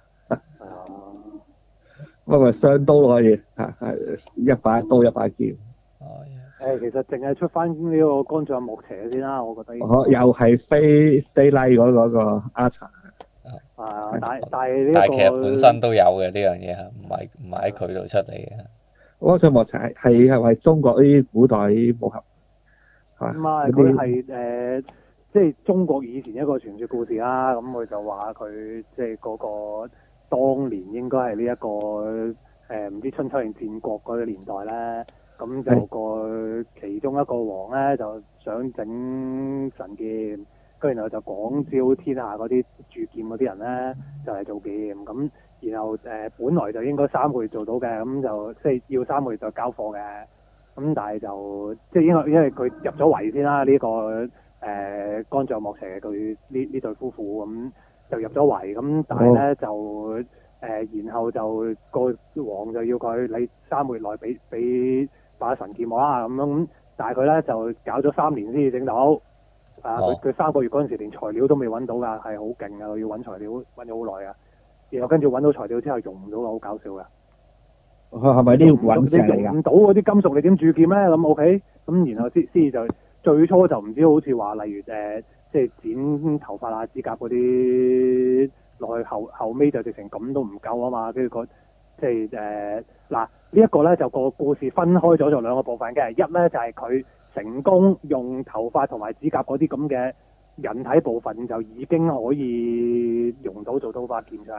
不過雙刀可以一把刀一把劍。 其實淨係出翻呢個干將莫邪先啦，我覺得。 又係非 Stay Light 嗰個阿查。 但係呢個。 但係其實本身都有嘅呢樣嘢，唔係喺佢度出嚟嘅。 干將莫邪係中國啲古代啲武俠。 唔係，佢係即係中國以前一個傳說故事啦。咁佢就話佢即係嗰個當年應該係呢一個唔知春秋定戰國嗰個年代咧。咁就個其中一個王咧就想整神劍，跟住然後就廣招天下嗰啲鑄劍嗰啲人咧就嚟做劍。咁然後本來就應該3個月做到嘅，咁就即係要3個月就交貨嘅。咁但係就即係因為佢入咗圍先啦，呢個干將莫邪佢呢對夫婦咁就入咗圍。咁但係咧就然後就個王就要佢你3個月內俾把神劍我啦咁樣。但係佢咧就搞咗3年先至整到。佢3個月嗰陣時連材料都未揾到㗎，係好勁㗎，佢要揾材料揾咗好耐啊。然後跟住揾到材料之後用唔到㗎，好搞笑㗎。 係咪啲隕石嚟㗎？ 你用唔到嗰啲金屬，你點鑄劍咧？咁 OK，咁然後先就最初就唔知好似話，例如即係剪頭髮啊、指甲嗰啲落去後尾就直情咁都唔夠啊嘛。跟住即係嗱呢一個咧就個故事分開咗做2個部分嘅，一咧就係佢成功用頭髮同埋指甲嗰啲咁嘅人體部分就已經可以用到做刀法劍出嚟。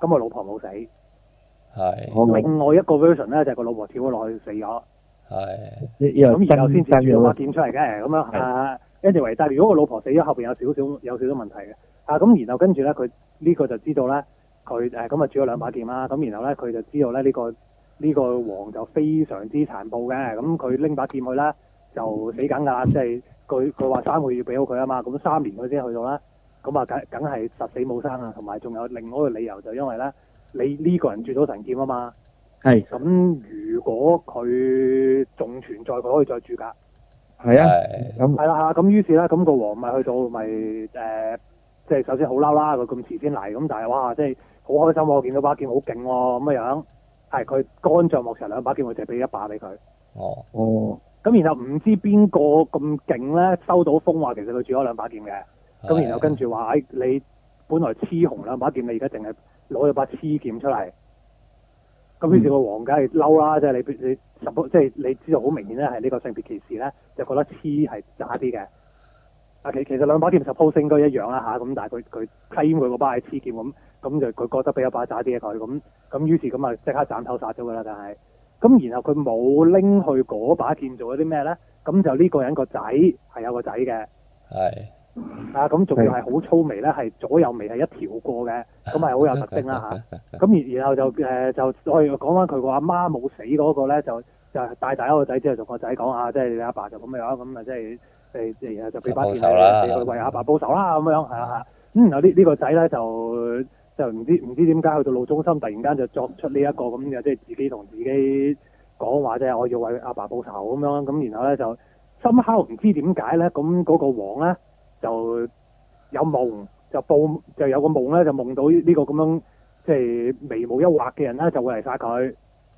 咁個老婆冇死。 係另外一個 version 咧就係個老婆跳咗落去死咗。 係咁然後先至真住咗把劍出嚟嘅，咁樣anyway，但係如果個老婆死咗，後邊有少少問題嘅。咁然後跟住咧，佢呢個就知道咧，佢咁啊住咗兩把劍啦。咁然後咧，佢就知道咧呢個王就非常之殘暴嘅。咁佢拎把劍去咧就死緊㗎啦，即係佢話3個月俾到佢啊嘛。咁3年佢先去到啦。咁啊梗係實死冇生啊。同埋仲有另外一個理由就因為咧，你呢個人鑄到神劍啊嘛。 係。 咁如果佢仲存在，佢可以再鑄㗎。 係啊。 咁係啦，咁於是咧，咁個王咪去到咪即係首先好嬲啦，佢咁遲先嚟，咁但係哇，即係好開心喎，見到把劍好勁喎，咁嘅樣。係佢乾將莫邪兩把劍，佢就俾一把俾佢。 哦。 咁然後唔知邊個咁勁咧，收到風話其實佢鑄咗兩把劍嘅。咁然後跟住話你本來雌雄兩把劍，你而家淨係攞咗把雌劍出嚟。咁於是個王梗係嬲啦，即係你即係你知道好明顯咧係呢個性別歧視咧，就覺得雌係渣啲嘅。其實兩把劍 suppose 應該一樣啦嚇，咁但係佢 claim 佢嗰把係雌劍咁就佢覺得俾一把渣啲嘅佢，咁於是咁啊即刻斬頭殺咗佢啦，但係咁然後佢冇拎去嗰把劍做咗啲咩咧？咁就呢個人個仔係有個仔嘅。係。咁仲要係好粗眉咧，係左右眉係一條過嘅，咁係好有特徵啦嚇。咁然後就我哋講翻佢個阿媽冇死嗰個咧，就帶大一個仔之後同個仔講啊，即係你阿爸就咁樣，咁啊即係然後就俾把劍你去為阿爸報仇啦咁樣係啊。咁然後呢個仔咧就唔知點解去到路中心突然間就作出呢一個咁嘅，即係自己同自己講話即係我要為阿爸報仇咁樣，咁然後咧就somehow唔知點解咧，咁嗰個王咧就有夢就有個夢咧就夢到呢個咁樣即係眉毛一畫嘅人咧就會嚟殺佢。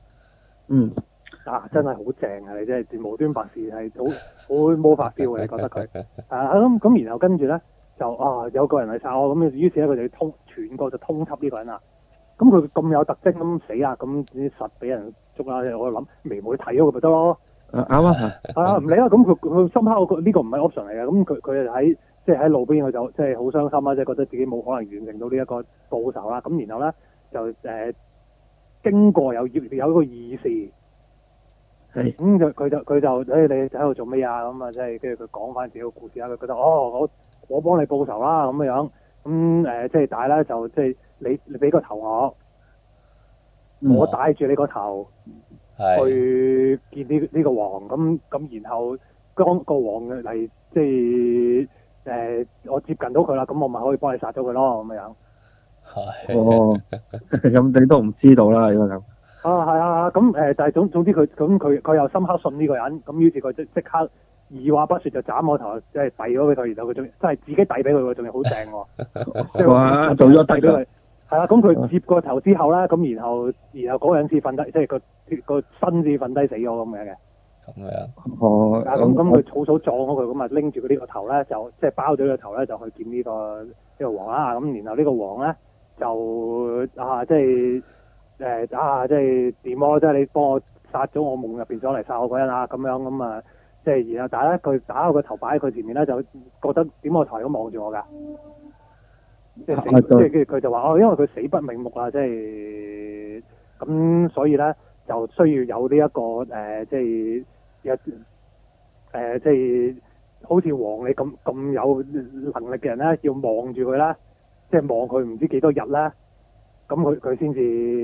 真係好正啊！你真係無端白事係好魔法 feel 嘅，你覺得佢咁然後跟住咧就有個人嚟殺我，咁於是咧佢就要全國就通緝呢個人啦。咁佢咁有特徵咁死啦，咁實俾人捉啦。我諗眉毛睇咗佢咪得咯。 啱啊。 唔理啦。咁佢深刻呢個唔係 option 嚟嘅。咁佢就喺路邊，佢就即係好傷心啦，即係覺得自己冇可能完成到呢一個報仇啦。咁然後咧就經過有一個議事。係。咁佢就你喺度做咩啊？咁啊即係跟住佢講翻自己個故事啦。佢覺得我幫你報仇啦咁樣。咁即係但係咧就即係你俾個頭我帶住你個頭去見呢個王。咁然後當個王嚟即係我接近到佢啦，咁我咪可以幫你殺咗佢咯咁樣。 咁你都唔知道啦，如果咁。 係啊，咁但係總之佢又深刻信呢個人，咁於是佢即刻二話不說就斬我頭，即係遞咗俾佢，然後佢仲真係自己遞俾佢喎，仲要好正喎。 哇！做咗遞俾佢。 係啦，咁佢接個頭之後咧，咁然後嗰個人先瞓低，即係個身至瞓低死咗咁樣嘅。咁樣。咁佢草撞咗佢，咁啊拎住佢呢個頭咧，就即係包咗個頭咧，就去見呢個王啦。咁然後呢個王咧就即係。即係點啊！即係你幫我殺咗我夢入邊咗嚟殺我嗰人啊！咁樣咁啊，即係然後但係咧佢打個頭擺喺佢前面咧，就覺得點我頭咁望住我㗎，即係跟住佢就話因為佢死不瞑目啊，即係咁所以咧就需要有呢一個即係即係好似王你咁有能力嘅人咧，要望住佢啦，即係望佢唔知幾多日咧。咁佢先至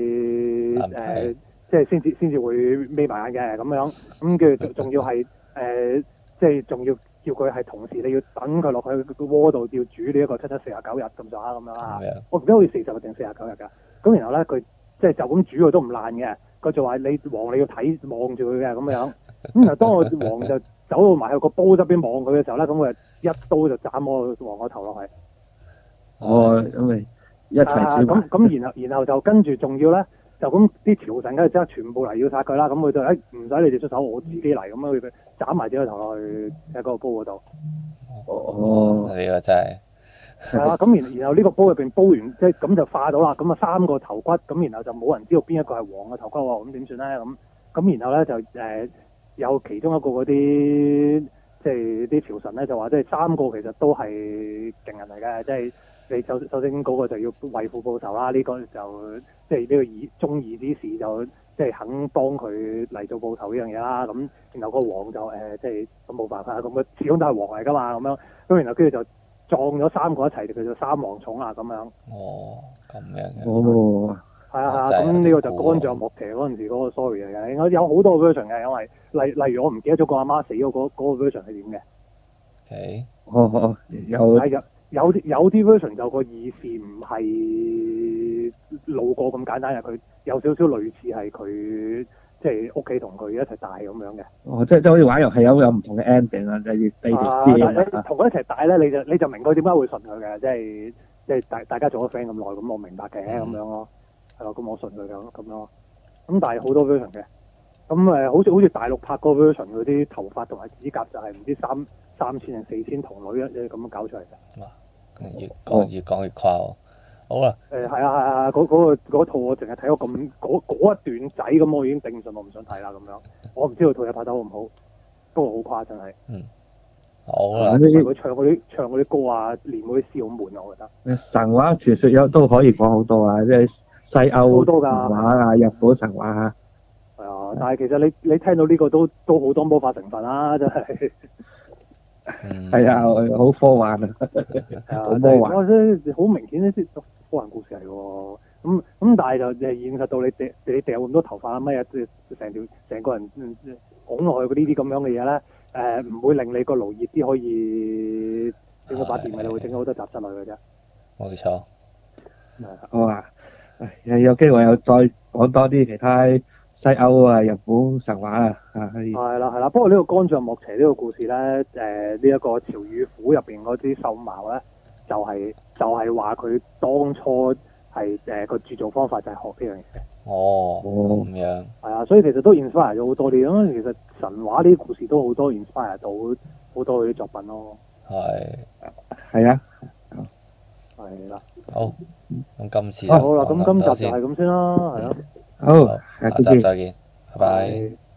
即係先至會眯埋眼嘅咁樣，咁跟住仲要係即係仲要叫佢係同時你要等佢落去個鍋度要煮呢一個749日咁上下咁樣啦。我唔記得好似40日定49日㗎。咁然後咧佢即係就咁煮佢都唔爛嘅，佢就話你王你要睇望住佢嘅咁樣。咁然後當個王就走到埋去個煲側邊望佢嘅時候咧，咁佢就一刀就斬我王個頭落去。 咁咪。一齊咁然後就跟住仲要咧，就咁啲朝臣梗係即刻全部嚟要殺佢啦。咁佢就唔使你哋出手，我自己嚟咁樣佢斬埋自己個頭落去喺嗰個煲嗰度。 呢個真係係啊！咁然後呢個煲入邊煲完，即係咁就化到啦。咁啊3個頭骨，咁然後就冇人知道邊一個係王嘅頭骨喎。咁點算咧？咁然後咧就有其中一個嗰啲即係啲朝臣咧就話，即係3個其實都係勁人嚟嘅，即係。 你首先嗰個就要為父報仇啦，呢、個就即係呢個忠義之士就即係肯幫佢嚟做報仇呢樣嘢啦。咁然後個王就即係咁冇辦法，咁佢始終都係王嚟㗎嘛，咁樣咁然後跟住就撞咗三個一齊，就叫做三王重啦咁樣。 哦，咁樣嘅。 哦， 係啊， 真係有啲咁呢個就酷喎干將莫邪嗰陣時嗰個 story 嚟嘅，應該有好多 version 嘅，因為例如我唔記得咗個阿媽死咗嗰個 version 係點嘅。 OK， 哦，有係有啲 version 就個意思唔係路過咁簡單嘅，佢有少少類似係佢即係屋企同佢一齊大咁樣嘅。 哦，即係好似玩遊戲有唔同嘅 ending 啊，例如地條線啊。 同佢一齊大咧，你就明佢點解會順佢嘅，即係大家做咗 friend 咁耐，咁我明白嘅咁樣咯，係咯，咁我順佢咁咯。咁但係好多 version 嘅，咁好似大陸拍嗰個 version 嗰啲頭髮同埋指甲就係唔知三千定4000童女咁樣搞出嚟嘅。 哇，越講越誇喎。好啦， 係啊，嗰套我淨係睇咗嗰一段仔咁，我已經頂唔順，我唔想睇啦咁樣。我唔知道套嘢拍得好唔好，不過好誇真係。 好啦， 佢唱嗰啲歌啊，練嗰啲詩好悶啊，我覺得。 神話傳說都可以講好多啊，即係西歐好多㗎神話啊，日本神話啊。 係啊，但係其實你聽到呢個都好多魔法成分啦，真係。 係啊，好科幻啊，好魔幻。 哇！真係好明顯呢啲科幻故事嚟喎。咁但係就現實到你掉咁多頭髮啊乜嘢，成個人拱落去嗰呢啲咁樣嘅嘢咧，唔會令你個爐熱啲可以整到把電嘅，你會整到好多雜質落去嘅啫。 冇錯。 好啊，有機會又再講多啲其他西歐啊、日本神話啊，可以。 係啦，不過呢個干將莫邪呢個故事咧，呢一個潮與虎入邊嗰啲獸茅咧，就係話佢當初係個鑄造方法就係學呢樣嘢嘅。 哦，咁樣。 係啊，所以其實都 inspire 咗好多啲，咁其實神話呢啲故事都好多 inspire 到好多佢啲作品咯。 係啊。 係啦。 好，咁今次好啦，咁今集就係咁先啦，係啊。 好， 下集再見，拜拜。